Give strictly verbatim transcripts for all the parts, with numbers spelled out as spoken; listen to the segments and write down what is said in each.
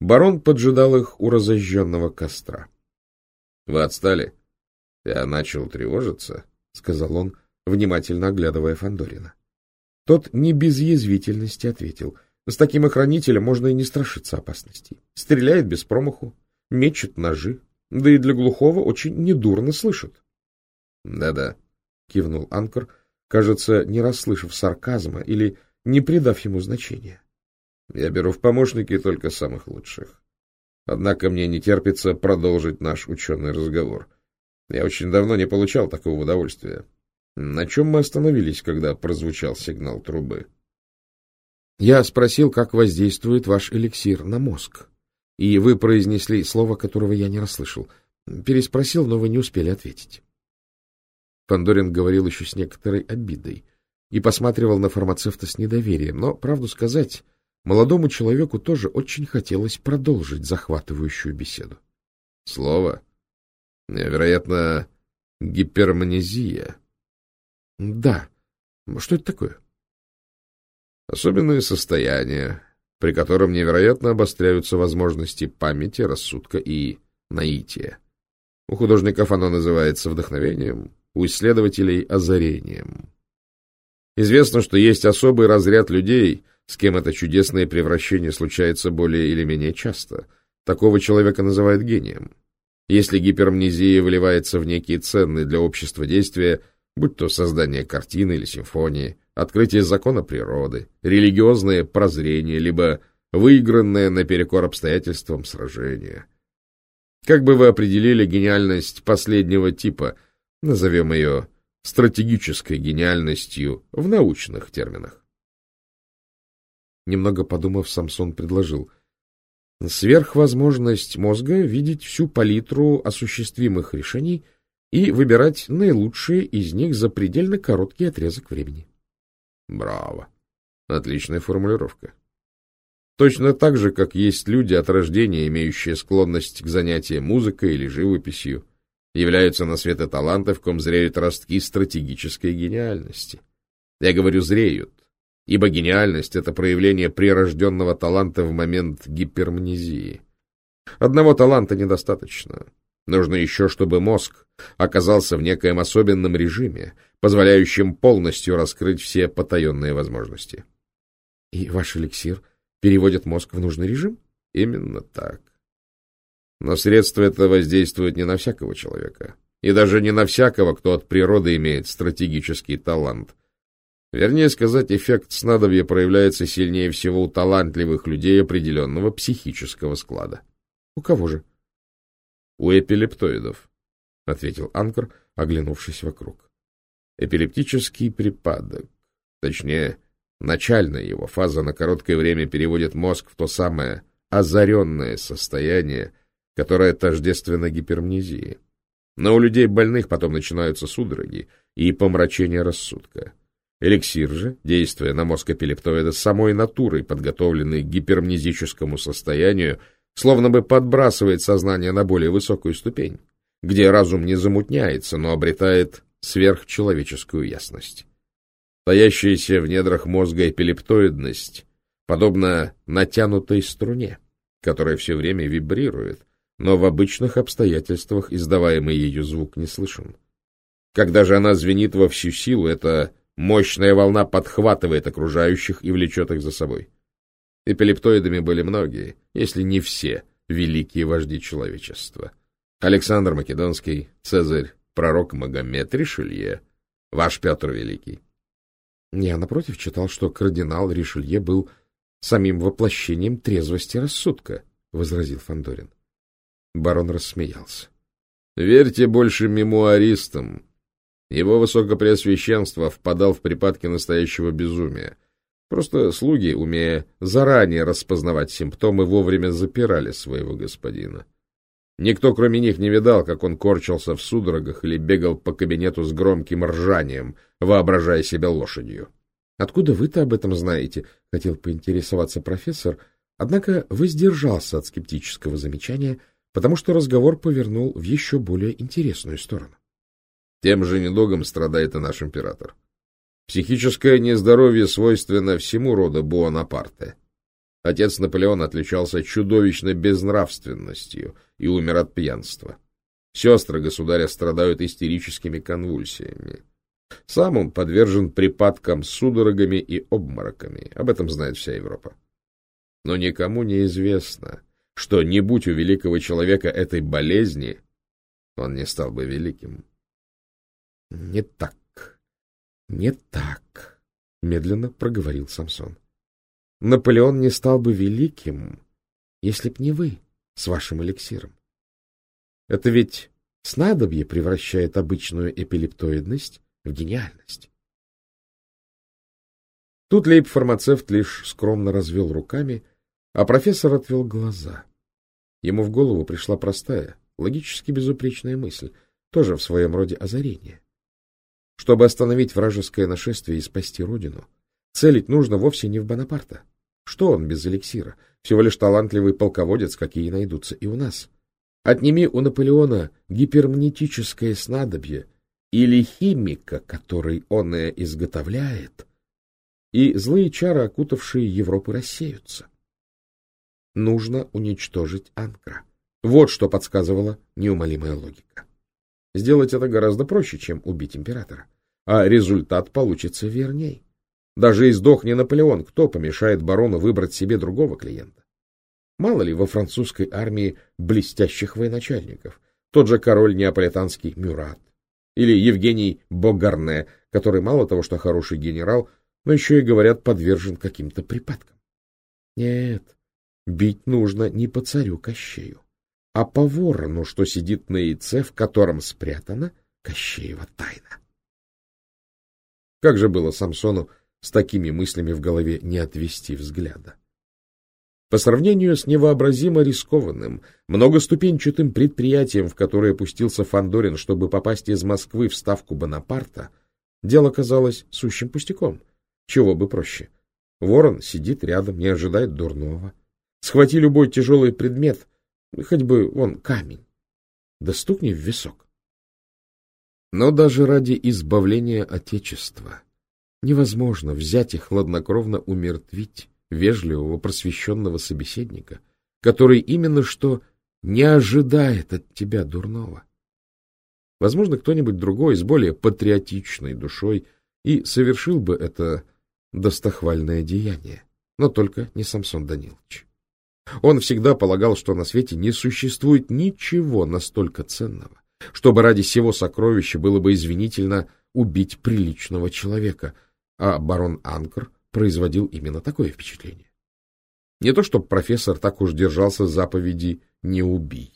Барон поджидал их у разожженного костра. — Вы отстали? Я начал тревожиться, — сказал он, внимательно оглядывая Фандорина. Тот не без язвительности ответил: — С таким охранителем можно и не страшиться опасностей. Стреляет без промаху, мечет ножи, да и для глухого очень недурно слышит. Да — Да-да, — кивнул Анкор, кажется, не расслышав сарказма или не придав ему значения. — Я беру в помощники только самых лучших. Однако мне не терпится продолжить наш ученый разговор. Я очень давно не получал такого удовольствия. На чем мы остановились, когда прозвучал сигнал трубы? Я спросил, как воздействует ваш эликсир на мозг. И вы произнесли слово, которого я не расслышал. Переспросил, но вы не успели ответить. Фандорин говорил еще с некоторой обидой и посматривал на фармацевта с недоверием, но, правду сказать, молодому человеку тоже очень хотелось продолжить захватывающую беседу. — Слово? Вероятно, гипермнезия. — Да. Что это такое? — Особенное состояние, при котором невероятно обостряются возможности памяти, рассудка и наития. У художников оно называется вдохновением, у исследователей — озарением. Известно, что есть особый разряд людей, с кем это чудесное превращение случается более или менее часто. Такого человека называют гением. Если гипермнезия выливается в некие ценные для общества действия, будь то создание картины или симфонии, открытие закона природы, религиозное прозрение, либо выигранное наперекор обстоятельствам сражение. Как бы вы определили гениальность последнего типа, назовем ее стратегической гениальностью в научных терминах? Немного подумав, Самсон предложил: сверхвозможность мозга видеть всю палитру осуществимых решений и выбирать наилучшие из них за предельно короткий отрезок времени. Браво! Отличная формулировка. Точно так же, как есть люди от рождения, имеющие склонность к занятиям музыкой или живописью, являются на свет и таланты, в ком зреют ростки стратегической гениальности. Я говорю «зреют», ибо гениальность — это проявление прирожденного таланта в момент гипермнезии. Одного таланта недостаточно. Нужно еще, чтобы мозг оказался в некоем особенном режиме, позволяющем полностью раскрыть все потаенные возможности. — И ваш эликсир переводит мозг в нужный режим? — Именно так. Но средство это воздействует не на всякого человека, и даже не на всякого, кто от природы имеет стратегический талант. Вернее сказать, эффект снадобья проявляется сильнее всего у талантливых людей определенного психического склада. — У кого же? — У эпилептоидов, — ответил Анкор, оглянувшись вокруг. Эпилептический припадок, точнее, начальная его фаза на короткое время переводит мозг в то самое озаренное состояние, которое тождественно гипермнезии. Но у людей больных потом начинаются судороги и помрачение рассудка. Эликсир же, действуя на мозг эпилептоида, самой натурой, подготовленный к гипермнезическому состоянию, словно бы подбрасывает сознание на более высокую ступень, где разум не замутняется, но обретает сверхчеловеческую ясность. Таящаяся в недрах мозга эпилептоидность подобна натянутой струне, которая все время вибрирует, но в обычных обстоятельствах издаваемый ею звук не слышен. Когда же она звенит во всю силу, эта мощная волна подхватывает окружающих и влечет их за собой. Эпилептоидами были многие, если не все, великие вожди человечества. Александр Македонский, Цезарь, пророк Магомед, Ришелье, ваш Петр Великий. Я, напротив, читал, что кардинал Ришелье был самим воплощением трезвости рассудка, — возразил Фандорин. Барон рассмеялся. — Верьте больше мемуаристам. Его высокопреосвященство впадал в припадки настоящего безумия. Просто слуги, умея заранее распознавать симптомы, вовремя запирали своего господина. Никто, кроме них, не видал, как он корчился в судорогах или бегал по кабинету с громким ржанием, воображая себя лошадью. — Откуда вы-то об этом знаете? — хотел поинтересоваться профессор, однако воздержался от скептического замечания, потому что разговор повернул в еще более интересную сторону. Тем же недугом страдает и наш император. Психическое нездоровье свойственно всему роду Буонапарте. Отец Наполеона отличался чудовищной безнравственностью и умер от пьянства. Сестры государя страдают истерическими конвульсиями. Сам он подвержен припадкам с судорогами и обмороками. Об этом знает вся Европа. Но никому не известно, что не будь у великого человека этой болезни, он не стал бы великим. — Не так, не так, — медленно проговорил Самсон. — Наполеон не стал бы великим, если б не вы с вашим эликсиром. Это ведь снадобье превращает обычную эпилептоидность в гениальность. Тут лейб-фармацевт лишь скромно развел руками, а профессор отвел глаза. Ему в голову пришла простая, логически безупречная мысль, тоже в своем роде озарение. Чтобы остановить вражеское нашествие и спасти родину, целить нужно вовсе не в Бонапарта. Что он без эликсира? Всего лишь талантливый полководец, какие найдутся и у нас. Отними у Наполеона гипермнетическое снадобье или химика, который он и изготовляет, и злые чары, окутавшие Европу, рассеются. Нужно уничтожить Анкра. Вот что подсказывала неумолимая логика. Сделать это гораздо проще, чем убить императора. А результат получится верней. Даже и сдохни Наполеон, кто помешает барону выбрать себе другого клиента? Мало ли во французской армии блестящих военачальников. Тот же король неаполитанский Мюрат. Или Евгений Богарне, который мало того, что хороший генерал, но еще и, говорят, подвержен каким-то припадкам. Нет, бить нужно не по царю Кощею, а по ворону, что сидит на яйце, в котором спрятана Кощеева тайна. Как же было Самсону с такими мыслями в голове не отвести взгляда? По сравнению с невообразимо рискованным, многоступенчатым предприятием, в которое пустился Фандорин, чтобы попасть из Москвы в ставку Бонапарта, дело казалось сущим пустяком. Чего бы проще. Ворон сидит рядом, не ожидает дурного. Схвати любой тяжелый предмет, хоть бы вон камень, да стукни в висок. Но даже ради избавления Отечества невозможно взять и хладнокровно умертвить вежливого просвещенного собеседника, который именно что не ожидает от тебя дурного. Возможно, кто-нибудь другой с более патриотичной душой и совершил бы это достохвальное деяние, но только не Самсон Данилович. Он всегда полагал, что на свете не существует ничего настолько ценного, чтобы ради сего сокровища было бы извинительно убить приличного человека, а барон Анкр производил именно такое впечатление. Не то чтобы профессор так уж держался заповеди «не убий».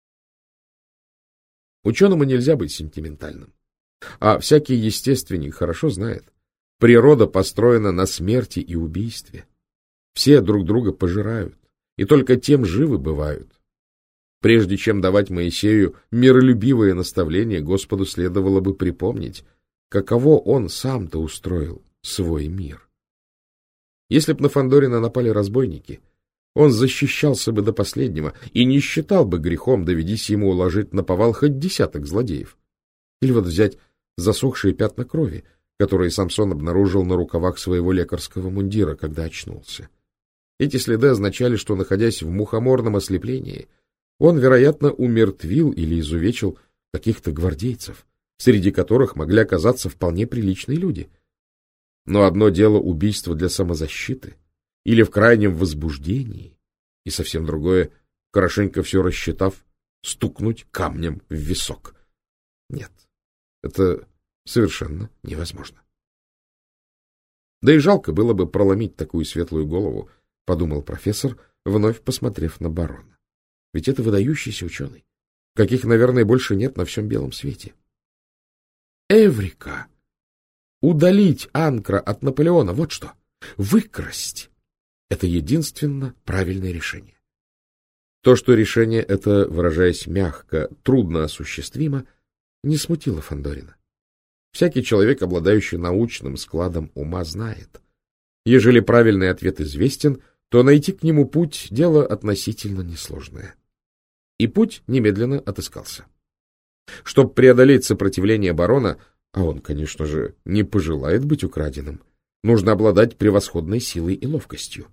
Ученому нельзя быть сентиментальным, а всякий естественник хорошо знает, природа построена на смерти и убийстве. Все друг друга пожирают, и только тем живы бывают. Прежде чем давать Моисею миролюбивое наставление, Господу следовало бы припомнить, каково он сам-то устроил свой мир. Если б на Фандорина напали разбойники, он защищался бы до последнего и не считал бы грехом, доведись ему уложить наповал хоть десяток злодеев. Или вот взять засохшие пятна крови, которые Самсон обнаружил на рукавах своего лекарского мундира, когда очнулся. Эти следы означали, что, находясь в мухоморном ослеплении, он, вероятно, умертвил или изувечил каких-то гвардейцев, среди которых могли оказаться вполне приличные люди. Но одно дело убийство для самозащиты или в крайнем возбуждении, и совсем другое, хорошенько все рассчитав, стукнуть камнем в висок. Нет, это совершенно невозможно. Да и жалко было бы проломить такую светлую голову, подумал профессор, вновь посмотрев на барона. Ведь это выдающийся ученый, каких, наверное, больше нет на всем белом свете. Эврика! Удалить Анкра от Наполеона, вот что. Выкрасть. Это единственно правильное решение. То, что решение это, выражаясь мягко, трудно осуществимо, не смутило Фандорина. Всякий человек, обладающий научным складом ума, знает. Ежели правильный ответ известен, то найти к нему путь — дело относительно несложное. И путь немедленно отыскался. Чтобы преодолеть сопротивление барона, а он, конечно же, не пожелает быть украденным, нужно обладать превосходной силой и ловкостью.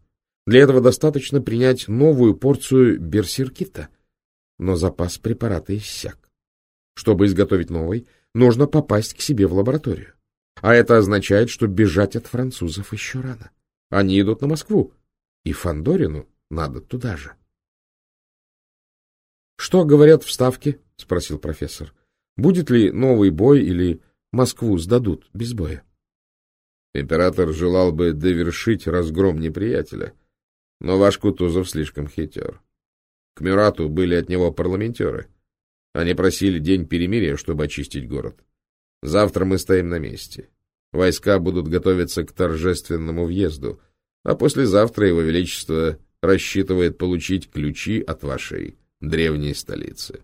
Для этого достаточно принять новую порцию берсеркита, но запас препарата иссяк. Чтобы изготовить новый, нужно попасть к себе в лабораторию. А это означает, что бежать от французов еще рано. Они идут на Москву, и Фандорину надо туда же. — Что говорят в Ставке? — спросил профессор. — Будет ли новый бой или Москву сдадут без боя? Император желал бы довершить разгром неприятеля, но ваш Кутузов слишком хитер. К Мюрату были от него парламентеры. Они просили день перемирия, чтобы очистить город. Завтра мы стоим на месте. Войска будут готовиться к торжественному въезду, а послезавтра Его Величество рассчитывает получить ключи от вашей древней столицы.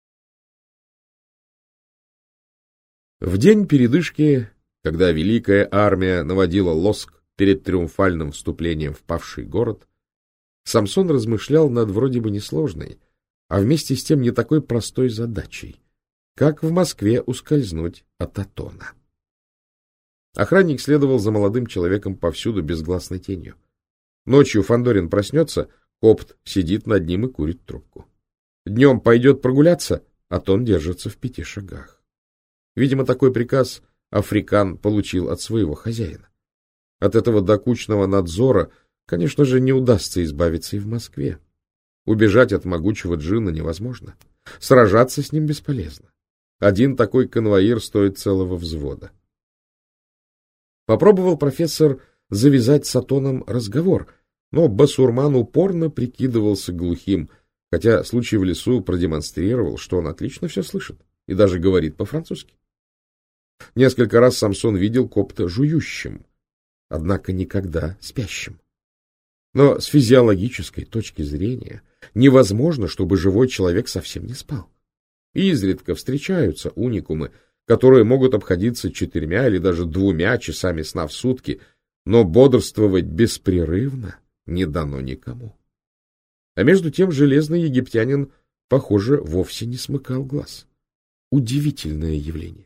В день передышки, когда Великая Армия наводила лоск перед триумфальным вступлением в павший город, Самсон размышлял над вроде бы несложной, а вместе с тем не такой простой задачей, как в Москве ускользнуть от Атона. Охранник следовал за молодым человеком повсюду безгласной тенью. Ночью Фандорин проснется, Копт сидит над ним и курит трубку. Днем пойдет прогуляться, Атон держится в пяти шагах. Видимо, такой приказ Африкан получил от своего хозяина. От этого докучного надзора, конечно же, не удастся избавиться и в Москве. Убежать от могучего джинна невозможно. Сражаться с ним бесполезно. Один такой конвоир стоит целого взвода. Попробовал профессор завязать с Атоном разговор, но басурман упорно прикидывался глухим, хотя случай в лесу продемонстрировал, что он отлично все слышит и даже говорит по-французски. Несколько раз Самсон видел Копта жующим, однако никогда спящим. Но с физиологической точки зрения невозможно, чтобы живой человек совсем не спал. Изредка встречаются уникумы, которые могут обходиться четырьмя или даже двумя часами сна в сутки, но бодрствовать беспрерывно не дано никому. А между тем железный египтянин, похоже, вовсе не смыкал глаз. Удивительное явление.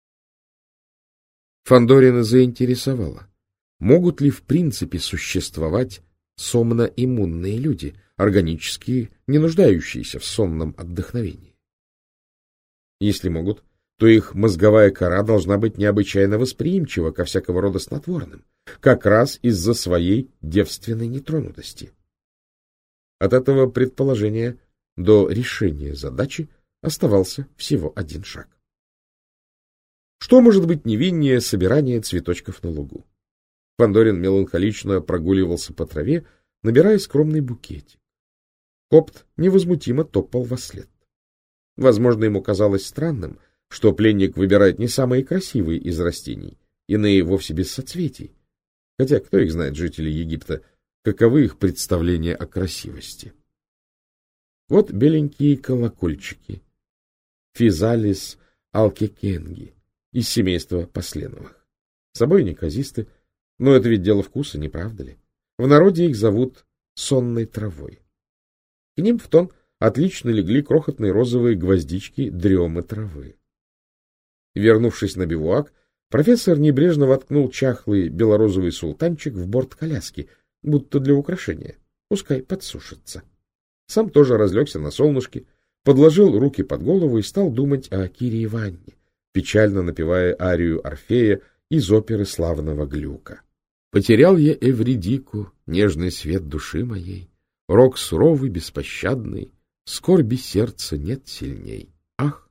Фандорина заинтересовало, могут ли в принципе существовать сомноиммунные люди, органически не нуждающиеся в сонном отдохновении. Если могут, то их мозговая кора должна быть необычайно восприимчива ко всякого рода снотворным, как раз из-за своей девственной нетронутости. От этого предположения до решения задачи оставался всего один шаг. Что может быть невиннее собирания цветочков на лугу? Фандорин меланхолично прогуливался по траве, набирая скромный букетик. Копт невозмутимо топал вослед. Возможно, ему казалось странным, что пленник выбирает не самые красивые из растений, иные вовсе без соцветий. Хотя, кто их знает, жители Египта, каковы их представления о красивости. Вот беленькие колокольчики. Физалис алкекенги из семейства посленовых. С собой неказисты, но это ведь дело вкуса, не правда ли? В народе их зовут сонной травой. К ним в тон отлично легли крохотные розовые гвоздички дремы травы. Вернувшись на бивуак, профессор небрежно воткнул чахлый белорозовый султанчик в борт коляски, будто для украшения. Пускай подсушится. Сам тоже разлегся на солнышке, подложил руки под голову и стал думать о Кире и Ванне, печально напевая арию Орфея из оперы славного Глюка. Потерял я Эвридику, нежный свет души моей, рок суровый, беспощадный, скорби сердца нет сильней. Ах!